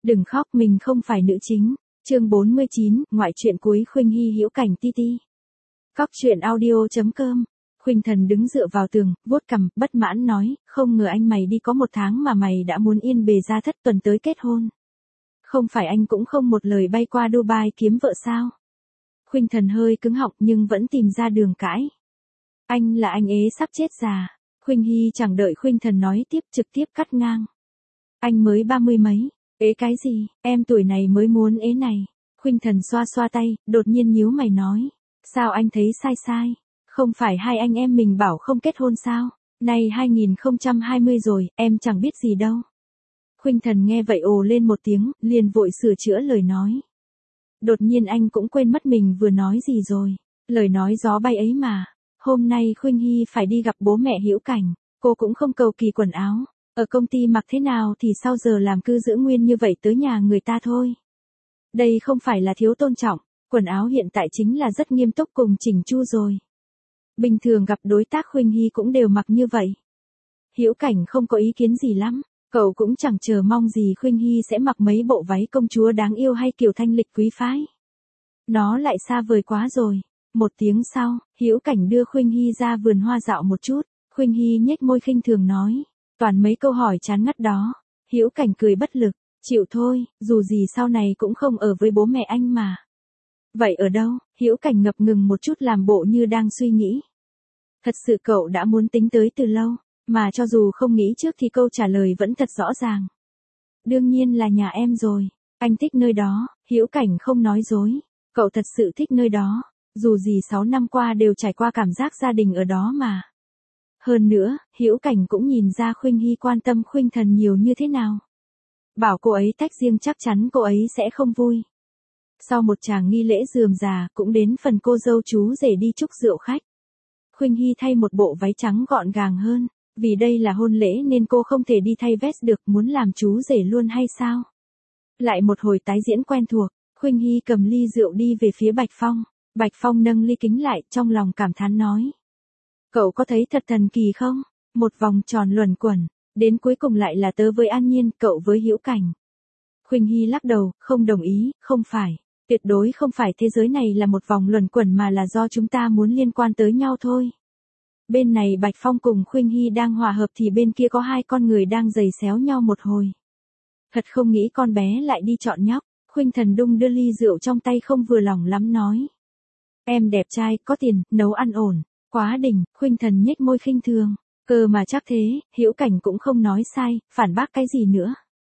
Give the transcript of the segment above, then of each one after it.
Đừng khóc, mình không phải nữ chính. Chương 49, ngoại truyện cuối Khuynh Hy Hữu Cảnh ti ti. Cóc truyện audio.com. Khuynh Thần đứng dựa vào tường, vuốt cằm, bất mãn nói, không ngờ anh mày đi có 1 tháng mà mày đã muốn yên bề gia thất, tuần tới kết hôn. Không phải anh cũng không một lời bay qua Dubai kiếm vợ sao? Khuynh Thần hơi cứng họng nhưng vẫn tìm ra đường cãi. Anh là anh ế sắp chết già. Khuynh Hy chẳng đợi Khuynh Thần nói tiếp, trực tiếp cắt ngang. Anh mới 30 mấy. Ế cái gì, em tuổi này mới muốn ế này. Khuynh Thần xoa xoa tay, đột nhiên nhíu mày nói. Sao anh thấy sai? Không phải hai anh em mình bảo không kết hôn sao? Nay 2020 rồi, em chẳng biết gì đâu. Khuynh Thần nghe vậy ồ lên một tiếng, liền vội sửa chữa lời nói. Đột nhiên anh cũng quên mất mình vừa nói gì rồi. Lời nói gió bay ấy mà. Hôm nay Khuynh Hy phải đi gặp bố mẹ Hữu Cảnh, cô cũng không cầu kỳ quần áo. Ở công ty mặc thế nào thì sau giờ làm cư giữ nguyên như vậy tới nhà người ta thôi. Đây không phải là thiếu tôn trọng, quần áo hiện tại chính là rất nghiêm túc cùng chỉnh chu rồi. Bình thường gặp đối tác Khuynh Hy cũng đều mặc như vậy. Hữu Cảnh không có ý kiến gì lắm, cậu cũng chẳng chờ mong gì Khuynh Hy sẽ mặc mấy bộ váy công chúa đáng yêu hay kiểu thanh lịch quý phái. Nó lại xa vời quá rồi. 1 tiếng sau, Hữu Cảnh đưa Khuynh Hy ra vườn hoa dạo một chút. Khuynh Hy nhếch môi khinh thường nói. Toàn mấy câu hỏi chán ngắt đó. Hữu Cảnh cười bất lực. Chịu thôi, dù gì sau này cũng không ở với bố mẹ anh mà. Vậy ở đâu? Hữu Cảnh ngập ngừng một chút làm bộ như đang suy nghĩ. Thật sự cậu đã muốn tính tới từ lâu, mà cho dù không nghĩ trước thì câu trả lời vẫn thật rõ ràng. Đương nhiên là nhà em rồi. Anh thích nơi đó. Hữu Cảnh không nói dối. Cậu thật sự thích nơi đó. Dù gì 6 năm qua đều trải qua cảm giác gia đình ở đó mà. Hơn nữa, Hữu Cảnh cũng nhìn ra Khuynh Hy quan tâm Khuynh Thần nhiều như thế nào. Bảo cô ấy tách riêng chắc chắn cô ấy sẽ không vui. Sau một tràng nghi lễ rườm rà, cũng đến phần cô dâu chú rể đi chúc rượu khách. Khuynh Hy thay một bộ váy trắng gọn gàng hơn, vì đây là hôn lễ nên cô không thể đi thay vest được, muốn làm chú rể luôn hay sao? Lại một hồi tái diễn quen thuộc, Khuynh Hy cầm ly rượu đi về phía Bạch Phong. Bạch Phong nâng ly kính lại, trong lòng cảm thán nói. Cậu có thấy thật thần kỳ không? Một vòng tròn luẩn quẩn, đến cuối cùng lại là tớ với An Nhiên, cậu với Hữu Cảnh. Khuynh Hy lắc đầu, không đồng ý, không phải. Tuyệt đối không phải, thế giới này là một vòng luẩn quẩn mà là do chúng ta muốn liên quan tới nhau thôi. Bên này Bạch Phong cùng Khuynh Hy đang hòa hợp thì bên kia có 2 con người đang giày xéo nhau một hồi. Thật không nghĩ con bé lại đi chọn nhóc. Khuynh Thần đung đưa ly rượu trong tay không vừa lòng lắm nói. Em đẹp trai, có tiền, nấu ăn ổn. Quá đỉnh. Khuynh Thần nhếch môi khinh thường. Cơ mà chắc thế, Hữu Cảnh cũng không nói sai, phản bác cái gì nữa.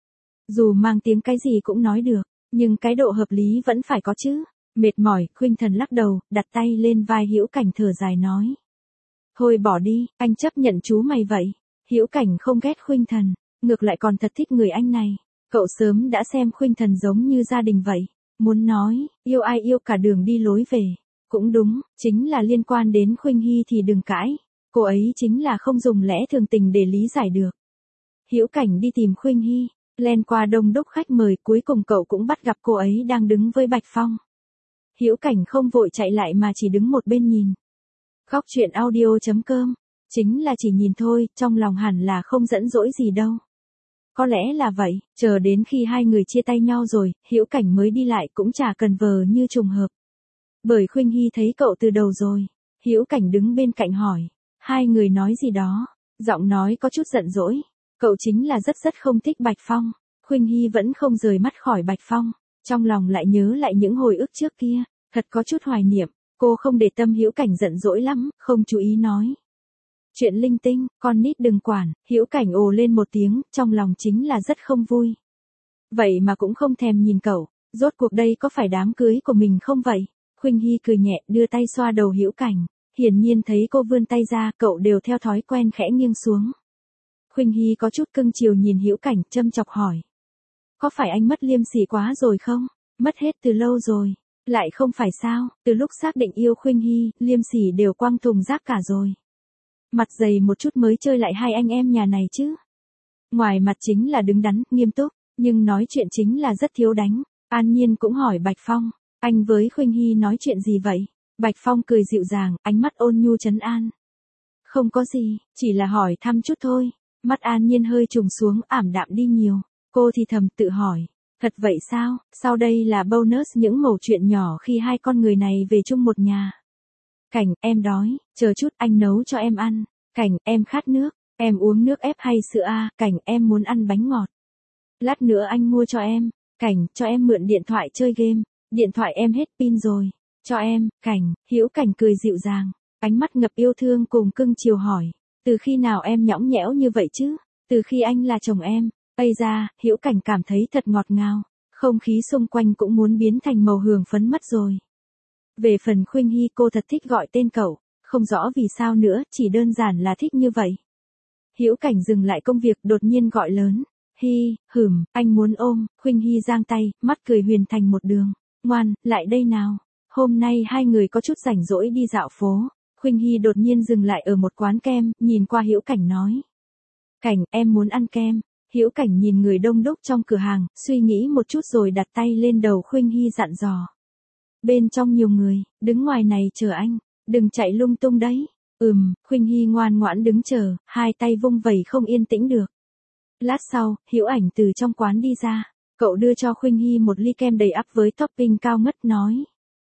Dù mang tiếng cái gì cũng nói được, nhưng cái độ hợp lý vẫn phải có chứ. Mệt mỏi, Khuynh Thần lắc đầu, đặt tay lên vai Hữu Cảnh thở dài nói. Thôi bỏ đi, anh chấp nhận chú mày vậy. Hữu Cảnh không ghét Khuynh Thần, ngược lại còn thật thích người anh này. Cậu sớm đã xem Khuynh Thần giống như gia đình vậy. Muốn nói, yêu ai yêu cả đường đi lối về. Cũng đúng, chính là liên quan đến Khuynh Hy thì đừng cãi. Cô ấy chính là không dùng lẽ thường tình để lý giải được. Hữu Cảnh đi tìm Khuynh Hy, len qua đông đúc khách mời, cuối cùng cậu cũng bắt gặp cô ấy đang đứng với Bạch Phong. Hữu Cảnh không vội chạy lại mà chỉ đứng một bên nhìn. Cóc truyện audio.com. Chính là chỉ nhìn thôi, trong lòng hẳn là không giận dỗi gì đâu. Có lẽ là vậy, chờ đến khi 2 người chia tay nhau rồi, Hữu Cảnh mới đi lại cũng chả cần vờ như trùng hợp. Bởi Khuynh Hy thấy cậu từ đầu rồi. Hữu Cảnh đứng bên cạnh hỏi. 2 người nói gì đó, giọng nói có chút giận dỗi. Cậu chính là rất không thích Bạch Phong. Khuynh Hy vẫn không rời mắt khỏi Bạch Phong, trong lòng lại nhớ lại những hồi ức trước kia, thật có chút hoài niệm. Cô không để tâm Hữu Cảnh giận dỗi lắm, không chú ý nói. Chuyện linh tinh, con nít đừng quản. Hữu Cảnh ồ lên một tiếng, trong lòng chính là rất không vui. Vậy mà cũng không thèm nhìn cậu, rốt cuộc đây có phải đám cưới của mình không vậy? Khuynh Hy cười nhẹ, đưa tay xoa đầu Hữu Cảnh. Hiển nhiên thấy cô vươn tay ra, cậu đều theo thói quen khẽ nghiêng xuống. Khuynh Hy có chút cưng chiều nhìn Hữu Cảnh, châm chọc hỏi. Có phải anh mất liêm sỉ quá rồi không? Mất hết từ lâu rồi. Lại không phải sao, từ lúc xác định yêu Khuynh Hy, liêm sỉ đều quăng thùng rác cả rồi. Mặt dày một chút mới chơi lại 2 anh em nhà này chứ. Ngoài mặt chính là đứng đắn, nghiêm túc, nhưng nói chuyện chính là rất thiếu đánh. An Nhiên cũng hỏi Bạch Phong, anh với Khuynh Hy nói chuyện gì vậy? Bạch Phong cười dịu dàng, ánh mắt ôn nhu trấn an. Không có gì, chỉ là hỏi thăm chút thôi. Mắt An Nhiên hơi trùng xuống, ảm đạm đi nhiều. Cô thì thầm tự hỏi, Thật vậy sao, sau đây là bonus những mẩu chuyện nhỏ khi hai con người này về chung một nhà. Cảnh, em đói, chờ chút anh nấu cho em ăn. Cảnh, em khát nước, em uống nước ép hay sữa a? Cảnh, em muốn ăn bánh ngọt. Lát nữa anh mua cho em. Cảnh, cho em mượn điện thoại chơi game. Điện thoại em hết pin rồi. Cho em. Cảnh, Hữu Cảnh cười dịu dàng, ánh mắt ngập yêu thương cùng cưng chiều hỏi. Từ khi nào em nhõng nhẽo như vậy chứ? Từ khi anh là chồng em. Ây da, Hữu Cảnh cảm thấy thật ngọt ngào. Không khí xung quanh cũng muốn biến thành màu hường phấn mất rồi. Về phần Khuynh Hy, cô thật thích gọi tên cậu, không rõ vì sao nữa, chỉ đơn giản là thích như vậy. Hữu Cảnh dừng lại công việc, đột nhiên gọi lớn. Hy, anh muốn ôm. Khuynh Hy giang tay, mắt cười huyền thành một đường. Ngoan, lại đây nào. Hôm nay hai người có chút rảnh rỗi đi dạo phố. Khuynh Hy đột nhiên dừng lại ở một quán kem, nhìn qua Hữu Cảnh nói. Cảnh, em muốn ăn kem. Hữu Cảnh nhìn người đông đúc trong cửa hàng, suy nghĩ một chút rồi đặt tay lên đầu Khuynh Hy dặn dò. Bên trong nhiều người, đứng ngoài này chờ anh, đừng chạy lung tung đấy. Khuynh Hy ngoan ngoãn đứng chờ, hai tay vung vẩy không yên tĩnh được. Lát sau, Hữu Ảnh từ trong quán đi ra, cậu đưa cho Khuynh Hy một ly kem đầy ắp với topping cao ngất nói.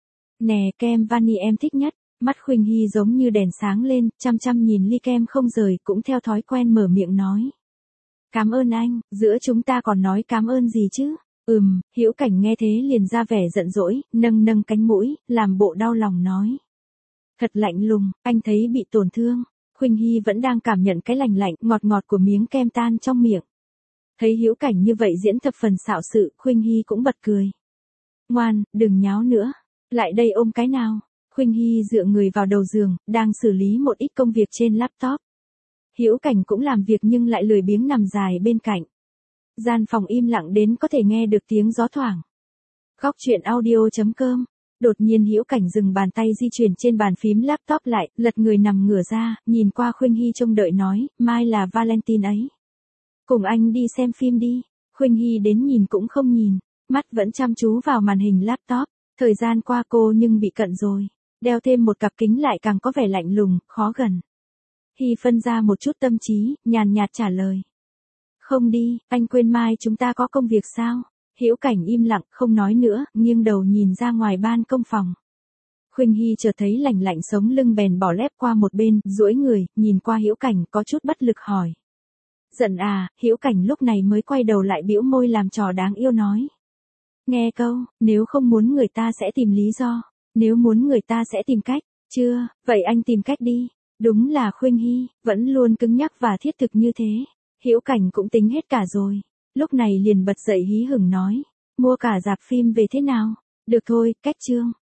Nè, kem vani em thích nhất. Mắt Khuynh Hy giống như đèn sáng lên, chăm chăm nhìn ly kem không rời, cũng theo thói quen mở miệng nói. Cảm ơn anh, giữa chúng ta còn nói cảm ơn gì chứ? Hữu Cảnh nghe thế liền ra vẻ giận dỗi, nâng nâng cánh mũi, làm bộ đau lòng nói. Thật lạnh lùng, anh thấy bị tổn thương. Khuynh Hy vẫn đang cảm nhận cái lạnh lạnh, ngọt ngọt của miếng kem tan trong miệng. Thấy Hữu Cảnh như vậy diễn thập phần xạo sự, Khuynh Hy cũng bật cười. Ngoan, đừng nháo nữa. Lại đây ôm cái nào. Khuynh Hy dựa người vào đầu giường, đang xử lý một ít công việc trên laptop. Hữu Cảnh cũng làm việc nhưng lại lười biếng nằm dài bên cạnh. Gian phòng im lặng đến có thể nghe được tiếng gió thoảng. Góc truyện audio.com. Đột nhiên Hữu Cảnh dừng bàn tay di chuyển trên bàn phím laptop lại, lật người nằm ngửa ra, nhìn qua Khuynh Hy trông đợi nói, mai là Valentine ấy. Cùng anh đi xem phim đi. Khuynh Hy đến nhìn cũng không nhìn, mắt vẫn chăm chú vào màn hình laptop. Thời gian qua cô nhưng bị cận rồi. Đeo thêm một cặp kính lại càng có vẻ lạnh lùng, khó gần. Hy phân ra một chút tâm trí, nhàn nhạt trả lời. Không đi, anh quên mai chúng ta có công việc sao? Hữu Cảnh im lặng, không nói nữa, nghiêng đầu nhìn ra ngoài ban công phòng. Khuynh Hy chợt thấy lạnh lạnh sống lưng bèn bỏ lép qua một bên, duỗi người, nhìn qua Hữu Cảnh có chút bất lực hỏi. Giận à? Hữu Cảnh lúc này mới quay đầu lại bĩu môi làm trò đáng yêu nói. Nghe câu, nếu không muốn người ta sẽ tìm lý do, nếu muốn người ta sẽ tìm cách, chưa, vậy anh tìm cách đi. Đúng là Khuynh Hy, vẫn luôn cứng nhắc và thiết thực như thế. Hữu Cảnh cũng tính hết cả rồi. Lúc này liền bật dậy hí hửng nói. Mua cả rạp phim về thế nào? Được thôi, cách chương.